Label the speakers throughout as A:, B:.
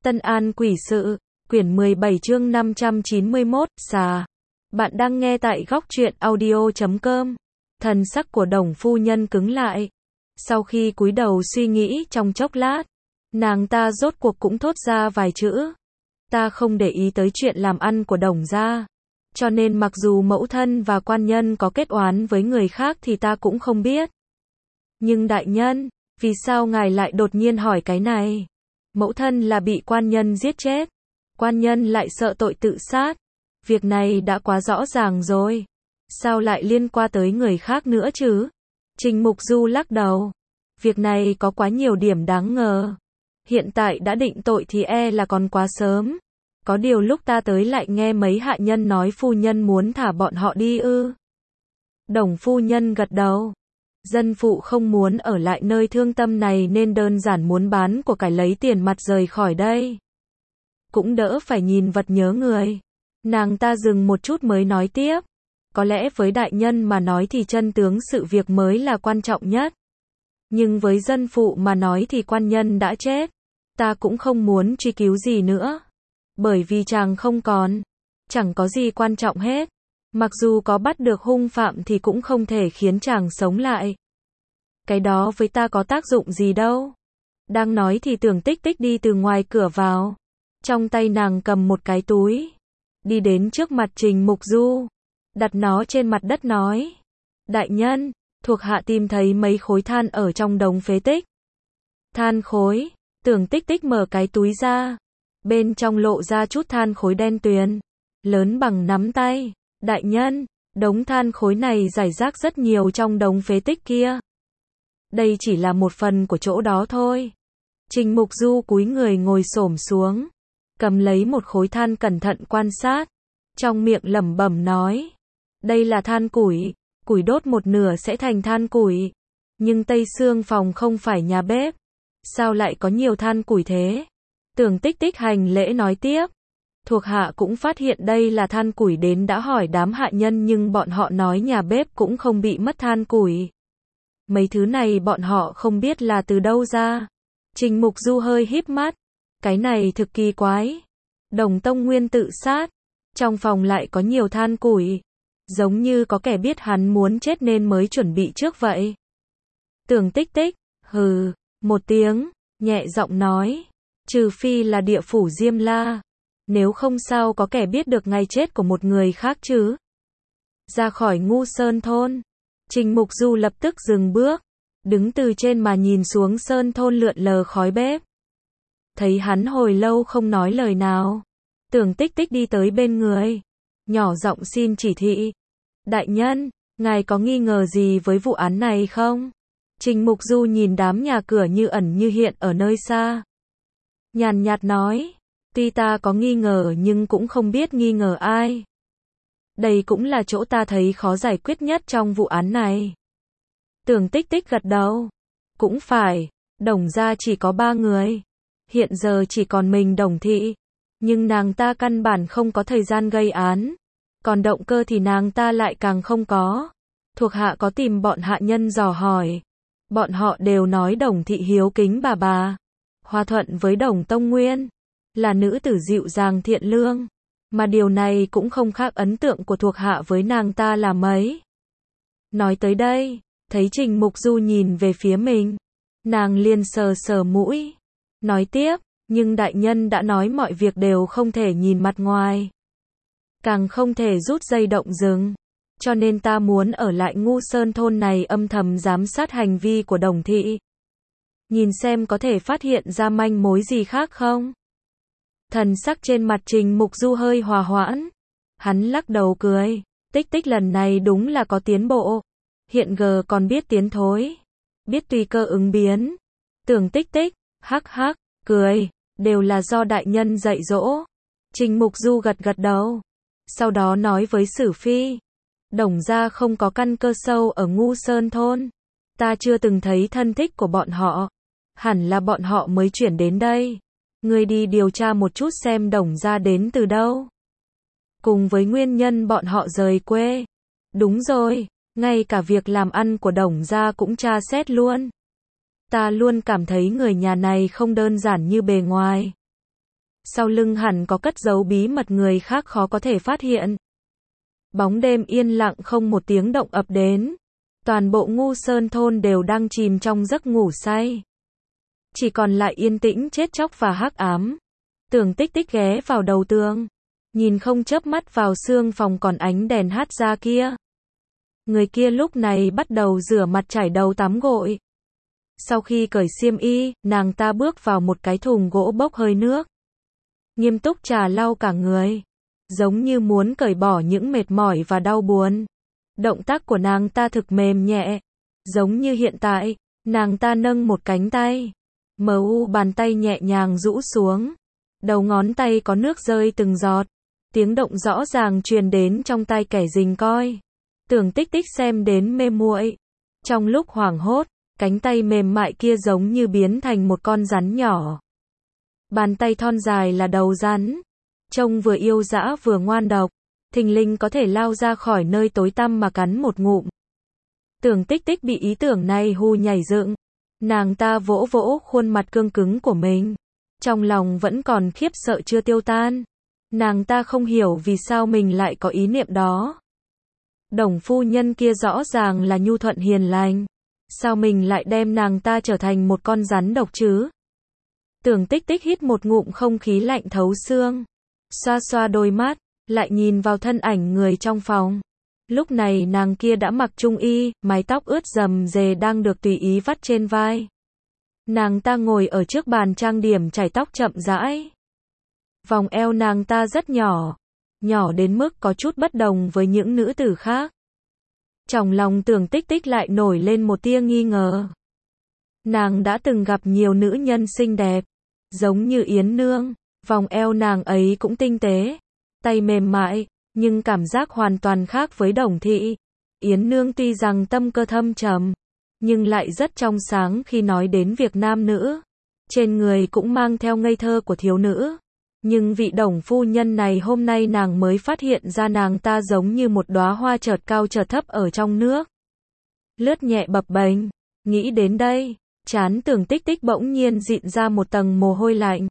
A: Tân An Quỷ Sự, quyển 17 chương 591, xà. Bạn đang nghe tại góc truyện audio.com. Thần sắc của Đồng phu nhân cứng lại. Sau khi cúi đầu suy nghĩ trong chốc lát, nàng ta rốt cuộc cũng thốt ra vài chữ. Ta không để ý tới chuyện làm ăn của Đồng gia. Cho nên mặc dù mẫu thân và quan nhân có kết oán với người khác thì ta cũng không biết. Nhưng đại nhân, vì sao ngài lại đột nhiên hỏi cái này? Mẫu thân là bị quan nhân giết chết. Quan nhân lại sợ tội tự sát. Việc này đã quá rõ ràng rồi. Sao lại liên quan tới người khác nữa chứ? Trình Mục Du lắc đầu. Việc này có quá nhiều điểm đáng ngờ. Hiện tại đã định tội thì là còn quá sớm. Có điều lúc ta tới lại nghe mấy hạ nhân nói phu nhân muốn thả bọn họ đi ư? Đồng phu nhân gật đầu. Dân phụ không muốn ở lại nơi thương tâm này nên đơn giản muốn bán của cải lấy tiền mặt rời khỏi đây. Cũng đỡ phải nhìn vật nhớ người. Nàng ta dừng một chút mới nói tiếp. Có lẽ với đại nhân mà nói thì chân tướng sự việc mới là quan trọng nhất. Nhưng với dân phụ mà nói thì quan nhân đã chết. Ta cũng không muốn truy cứu gì nữa. Bởi vì chàng không còn. Chẳng có gì quan trọng hết. Mặc dù có bắt được hung phạm thì cũng không thể khiến chàng sống lại. Cái đó với ta có tác dụng gì đâu. Đang nói thì Tưởng Tích Tích đi từ ngoài cửa vào. Trong tay nàng cầm một cái túi. Đi đến trước mặt Trình Mục Du. Đặt nó trên mặt đất nói. Đại nhân, thuộc hạ tìm thấy mấy khối than ở trong đống phế tích. Than khối. Tưởng Tích Tích mở cái túi ra. Bên trong lộ ra chút than khối đen tuyền. Lớn bằng nắm tay. Đại nhân, đống than khối này rải rác rất nhiều trong đống phế tích kia. Đây chỉ là một phần của chỗ đó thôi. Trình Mục Du cúi người ngồi xổm xuống. Cầm lấy một khối than cẩn thận quan sát. Trong miệng lẩm bẩm nói. Đây là than củi. Củi đốt một nửa sẽ thành than củi. Nhưng Tây Sương phòng không phải nhà bếp. Sao lại có nhiều than củi thế? Tưởng Tích Tích hành lễ nói tiếp. Thuộc hạ cũng phát hiện đây là than củi đến đã hỏi đám hạ nhân nhưng bọn họ nói nhà bếp cũng không bị mất than củi. Mấy thứ này bọn họ không biết là từ đâu ra. Trình Mục Du hơi híp mắt. Cái này thực kỳ quái. Đồng Tông Nguyên tự sát. Trong phòng lại có nhiều than củi. Giống như có kẻ biết hắn muốn chết nên mới chuẩn bị trước vậy. Tưởng Tích Tích, hừ, một tiếng, nhẹ giọng nói. Trừ phi là địa phủ Diêm La. Nếu không sao có kẻ biết được ngày chết của một người khác chứ. Ra khỏi Ngu Sơn thôn. Trình Mục Du lập tức dừng bước. Đứng từ trên mà nhìn xuống sơn thôn lượn lờ khói bếp. Thấy hắn hồi lâu không nói lời nào. Tưởng Tích Tích đi tới bên người. Nhỏ giọng xin chỉ thị. Đại nhân, ngài có nghi ngờ gì với vụ án này không? Trình Mục Du nhìn đám nhà cửa như ẩn như hiện ở nơi xa. Nhàn nhạt nói. Tuy ta có nghi ngờ nhưng cũng không biết nghi ngờ ai. Đây cũng là chỗ ta thấy khó giải quyết nhất trong vụ án này. Tưởng Tích Tích gật đầu. Cũng phải, Đồng gia chỉ có 3 người. Hiện giờ chỉ còn mình Đồng thị. Nhưng nàng ta căn bản không có thời gian gây án. Còn động cơ thì nàng ta lại càng không có. Thuộc hạ có tìm bọn hạ nhân dò hỏi. Bọn họ đều nói Đồng thị hiếu kính bà. Hòa thuận với Đồng Tông Nguyên. Là nữ tử dịu dàng thiện lương. Mà điều này cũng không khác ấn tượng của thuộc hạ với nàng ta là mấy. Nói tới đây, thấy Trình Mục Du nhìn về phía mình. Nàng liền sờ sờ mũi. Nói tiếp, nhưng đại nhân đã nói mọi việc đều không thể nhìn mặt ngoài. Càng không thể rút dây động rừng. Cho nên ta muốn ở lại Ngu Sơn thôn này âm thầm giám sát hành vi của Đồng thị. Nhìn xem có thể phát hiện ra manh mối gì khác không? Thần sắc trên mặt Trình Mục Du hơi hòa hoãn. Hắn lắc đầu cười. Tích Tích lần này đúng là có tiến bộ. Hiện giờ còn biết tiến thối. Biết tùy cơ ứng biến. Tưởng Tích Tích, hắc hắc, cười. Đều là do đại nhân dạy dỗ. Trình Mục Du gật gật đầu. Sau đó nói với Sử Phi. Đồng gia không có căn cơ sâu ở Ngu Sơn thôn. Ta chưa từng thấy thân thích của bọn họ. Hẳn là bọn họ mới chuyển đến đây. Ngươi đi điều tra một chút xem Đồng gia đến từ đâu. Cùng với nguyên nhân bọn họ rời quê. Đúng rồi, ngay cả việc làm ăn của Đồng gia cũng tra xét luôn. Ta luôn cảm thấy người nhà này không đơn giản như bề ngoài. sau lưng hẳn có cất giấu bí mật người khác khó có thể phát hiện. Bóng đêm yên lặng không một tiếng động ập đến. Toàn bộ Ngu Sơn thôn đều đang chìm trong giấc ngủ say. Chỉ còn lại yên tĩnh chết chóc và hắc ám. Tưởng Tích Tích ghé vào đầu tường, nhìn không chớp mắt vào sương phòng còn ánh đèn hát ra kia. Người kia lúc này bắt đầu rửa mặt chải đầu tắm gội. Sau khi cởi xiêm y, nàng ta bước vào một cái thùng gỗ bốc hơi nước. Nghiêm túc trà lau cả người, giống như muốn cởi bỏ những mệt mỏi và đau buồn. Động tác của nàng ta thực mềm nhẹ, giống như hiện tại, nàng ta nâng một cánh tay. Bàn tay nhẹ nhàng rũ xuống. Đầu ngón tay có nước rơi từng giọt. Tiếng động rõ ràng truyền đến trong tai kẻ rình coi. Tưởng Tích Tích xem đến mê muội. Trong lúc hoảng hốt, cánh tay mềm mại kia giống như biến thành một con rắn nhỏ. Bàn tay thon dài là đầu rắn. Trông vừa yêu dã vừa ngoan độc. Thình lình có thể lao ra khỏi nơi tối tăm mà cắn một ngụm. Tưởng Tích Tích bị ý tưởng này hù nhảy dựng. Nàng ta vỗ vỗ khuôn mặt cương cứng của mình. Trong lòng vẫn còn khiếp sợ chưa tiêu tan. Nàng ta không hiểu vì sao mình lại có ý niệm đó. Đồng phu nhân kia rõ ràng là nhu thuận hiền lành. Sao mình lại đem nàng ta trở thành một con rắn độc chứ? Tưởng Tích Tích hít một ngụm không khí lạnh thấu xương. Xoa xoa đôi mắt, lại nhìn vào thân ảnh người trong phòng. Lúc này nàng kia đã mặc trung y, mái tóc ướt rầm rề đang được tùy ý vắt trên vai. Nàng ta ngồi ở trước bàn trang điểm chải tóc chậm rãi. Vòng eo nàng ta rất nhỏ, nhỏ đến mức có chút bất đồng với những nữ tử khác. Trong lòng Tưởng Tích Tích lại nổi lên một tia nghi ngờ. Nàng đã từng gặp nhiều nữ nhân xinh đẹp, giống như Yến Nương, vòng eo nàng ấy cũng tinh tế, tay mềm mại, nhưng cảm giác hoàn toàn khác với Đồng Thị. Yến Nương tuy rằng tâm cơ thâm trầm, nhưng lại rất trong sáng khi nói đến việc nam nữ. Trên người cũng mang theo ngây thơ của thiếu nữ. Nhưng vị Đồng phu nhân này hôm nay nàng mới phát hiện ra nàng ta giống như một đóa hoa chợt cao chợt thấp ở trong nước. Lướt nhẹ bập bềnh. Nghĩ đến đây, trán Tưởng Tích Tích bỗng nhiên dịn ra một tầng mồ hôi lạnh.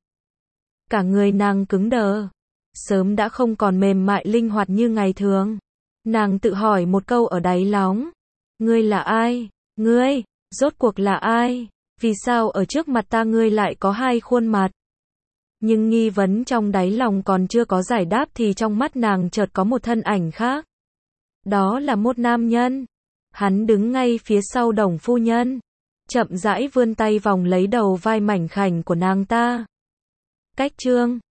A: Cả người nàng cứng đờ. Sớm đã không còn mềm mại linh hoạt như ngày thường. Nàng tự hỏi một câu ở đáy lòng. Ngươi là ai? Ngươi, rốt cuộc là ai? Vì sao ở trước mặt ta ngươi lại có hai khuôn mặt? Nhưng nghi vấn trong đáy lòng còn chưa có giải đáp thì trong mắt nàng chợt có một thân ảnh khác. Đó là một nam nhân. Hắn đứng ngay phía sau Đồng phu nhân. Chậm rãi vươn tay vòng lấy đầu vai mảnh khảnh của nàng ta. Cách trương.